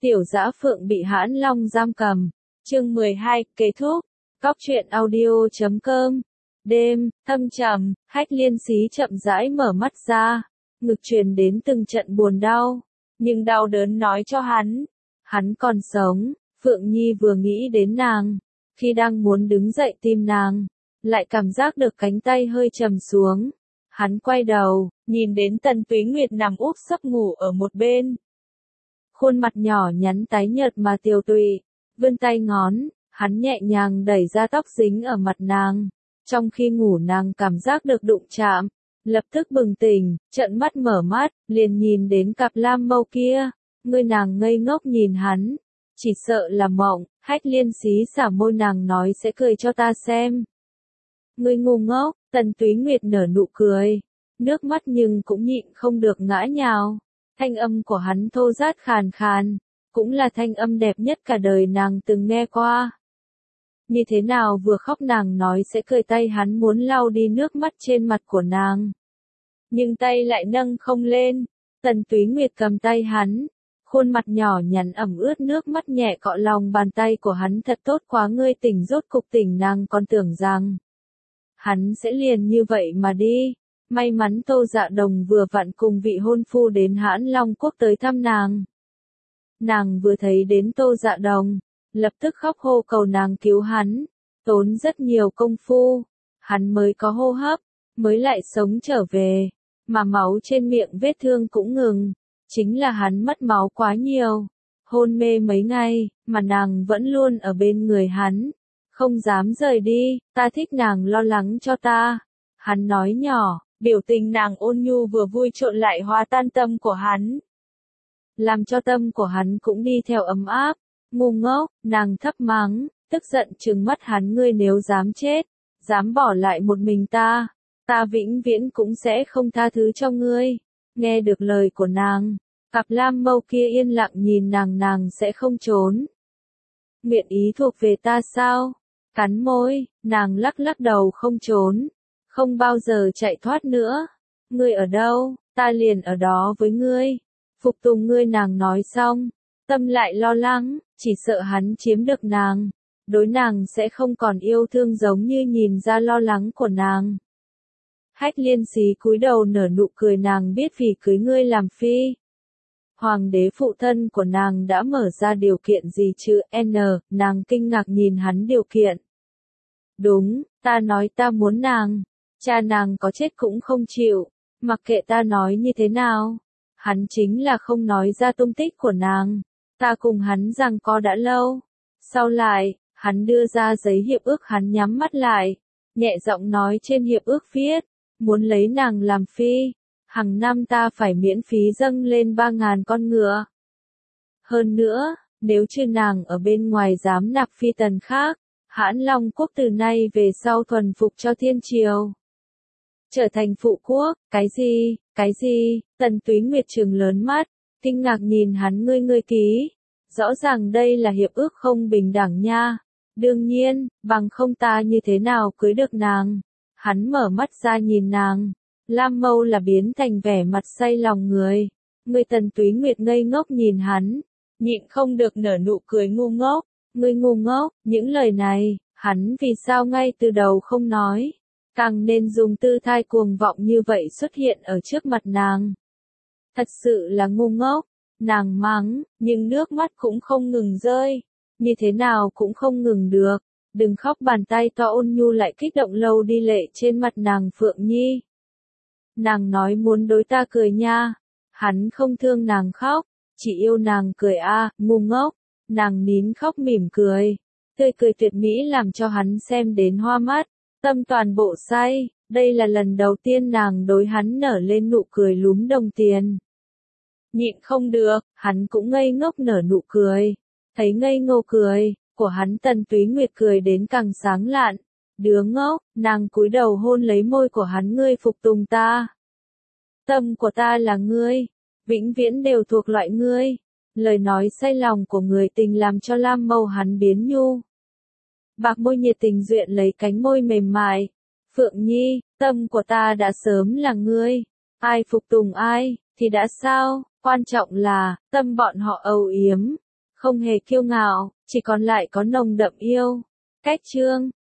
Tiểu Dã Phượng bị Hãn Long giam cầm. Chương 12, kết thúc. Cóc truyện audio.com. Đêm, thâm trầm, Hách Liên Xí chậm rãi mở mắt ra. Ngực truyền đến từng trận buồn đau. Nhưng đau đớn nói cho hắn còn sống. Phượng Nhi vừa nghĩ đến nàng. Khi đang muốn đứng dậy tìm nàng, lại cảm giác được cánh tay hơi trầm xuống. Hắn quay đầu, nhìn đến Tần Túy Nguyệt nằm úp sấp ngủ ở một bên. Khuôn mặt nhỏ nhắn tái nhợt mà tiều tụy, vươn tay ngón, hắn nhẹ nhàng đẩy ra tóc dính ở mặt nàng. Trong khi ngủ nàng cảm giác được đụng chạm, lập tức bừng tỉnh, trợn mắt mở mắt, liền nhìn đến cặp lam mâu kia. Người nàng ngây ngốc nhìn hắn, chỉ sợ là mộng. Hách Liên Xí xả môi nàng nói sẽ cười cho ta xem. Ngươi ngu ngốc. Tần Túy Nguyệt nở nụ cười, nước mắt nhưng cũng nhịn không được ngã nhào. Thanh âm của hắn thô rát khàn khàn, cũng là thanh âm đẹp nhất cả đời nàng từng nghe qua. Như thế nào vừa khóc nàng nói sẽ cười, tay hắn muốn lau đi nước mắt trên mặt của nàng. Nhưng tay lại nâng không lên. Tần Túy Nguyệt cầm tay hắn, khuôn mặt nhỏ nhắn ẩm ướt nước mắt nhẹ cọ lòng bàn tay của hắn. Thật tốt quá, ngươi tỉnh, rốt cục tỉnh. Nàng còn tưởng rằng hắn sẽ liền như vậy mà đi. May mắn Tô Dạ Đồng vừa vặn cùng vị hôn phu đến Hãn Long Quốc tới thăm nàng. Nàng vừa thấy đến Tô Dạ Đồng, lập tức khóc hô cầu nàng cứu hắn. Tốn rất nhiều công phu, hắn mới có hô hấp, mới lại sống trở về, mà máu trên miệng vết thương cũng ngừng. Chính là hắn mất máu quá nhiều, hôn mê mấy ngày, mà nàng vẫn luôn ở bên người hắn. Không dám rời đi, ta thích nàng lo lắng cho ta. Hắn nói nhỏ, biểu tình nàng ôn nhu vừa vui trộn lại hòa tan tâm của hắn. Làm cho tâm của hắn cũng đi theo ấm áp. Ngu ngốc, nàng thấp mắng, tức giận trừng mắt hắn, ngươi nếu dám chết, dám bỏ lại một mình ta vĩnh viễn cũng sẽ không tha thứ cho ngươi. Nghe được lời của nàng, cặp lam mâu kia yên lặng nhìn nàng, nàng sẽ không trốn. Nguyện ý thuộc về ta sao? Cắn môi, nàng lắc lắc đầu, không trốn, không bao giờ chạy thoát nữa. Ngươi ở đâu, ta liền ở đó với ngươi, phục tùng ngươi. Nàng nói xong, tâm lại lo lắng, chỉ sợ hắn chiếm được nàng, đối nàng sẽ không còn yêu thương, giống như nhìn ra lo lắng của nàng. Hách Liên Xí cúi đầu nở nụ cười, nàng biết vì cưới ngươi làm phi, hoàng đế phụ thân của nàng đã mở ra điều kiện gì chứ? Nàng kinh ngạc nhìn hắn, điều kiện. Đúng, ta nói ta muốn nàng, cha nàng có chết cũng không chịu, mặc kệ ta nói như thế nào. Hắn chính là không nói ra tung tích của nàng. Ta cùng hắn giằng co đã lâu. Sau lại, hắn đưa ra giấy hiệp ước, hắn nhắm mắt lại, nhẹ giọng nói trên hiệp ước viết, muốn lấy nàng làm phi, hàng năm ta phải miễn phí dâng lên 3.000 con ngựa. Hơn nữa, nếu như nàng ở bên ngoài dám nạp phi tần khác, Hãn Long Quốc từ nay về sau thuần phục cho thiên triều, trở thành phụ quốc. Cái gì? Tần Túy Nguyệt trừng lớn mắt, kinh ngạc nhìn hắn, ngươi ký, rõ ràng đây là hiệp ước không bình đẳng nha. Đương nhiên, bằng không ta như thế nào cưới được nàng. Hắn mở mắt ra nhìn nàng, lam mâu là biến thành vẻ mặt say lòng người. Người Tần Túy Nguyệt ngây ngốc nhìn hắn, nhịn không được nở nụ cười, ngu ngốc. Ngươi ngu ngốc. Những lời này, hắn vì sao ngay từ đầu không nói, càng nên dùng tư thái cuồng vọng như vậy xuất hiện ở trước mặt nàng. Thật sự là ngu ngốc. Nàng mắng, nhưng nước mắt cũng không ngừng rơi, như thế nào cũng không ngừng được. Đừng khóc. Bàn tay to ôn nhu lại kích động lâu đi lệ trên mặt nàng. Phượng Nhi, nàng nói muốn đối ta cười nha. Hắn không thương nàng khóc, chỉ yêu nàng cười a. Ngu ngốc. Nàng nín khóc mỉm cười, tươi cười tuyệt mỹ làm cho hắn xem đến hoa mắt, tâm toàn bộ say. Đây là lần đầu tiên nàng đối hắn nở lên nụ cười lúm đồng tiền. Nhịn không được, hắn cũng ngây ngốc nở nụ cười. Thấy ngây ngô cười của hắn, Tần Túy Nguyệt cười đến càng sáng lạn. Đứa ngốc. Nàng cúi đầu hôn lấy môi của hắn, ngươi phục tùng ta. Tâm của ta là ngươi, vĩnh viễn đều thuộc loại ngươi. Lời nói say lòng của người tình làm cho lam mâu hắn biến nhu. Bạc môi nhiệt tình duyện lấy cánh môi mềm mại. Phượng Nhi, tâm của ta đã sớm là ngươi. Ai phục tùng ai, thì đã sao, quan trọng là, tâm bọn họ âu yếm. không hề kiêu ngạo, chỉ còn lại có nồng đậm yêu. Cách chương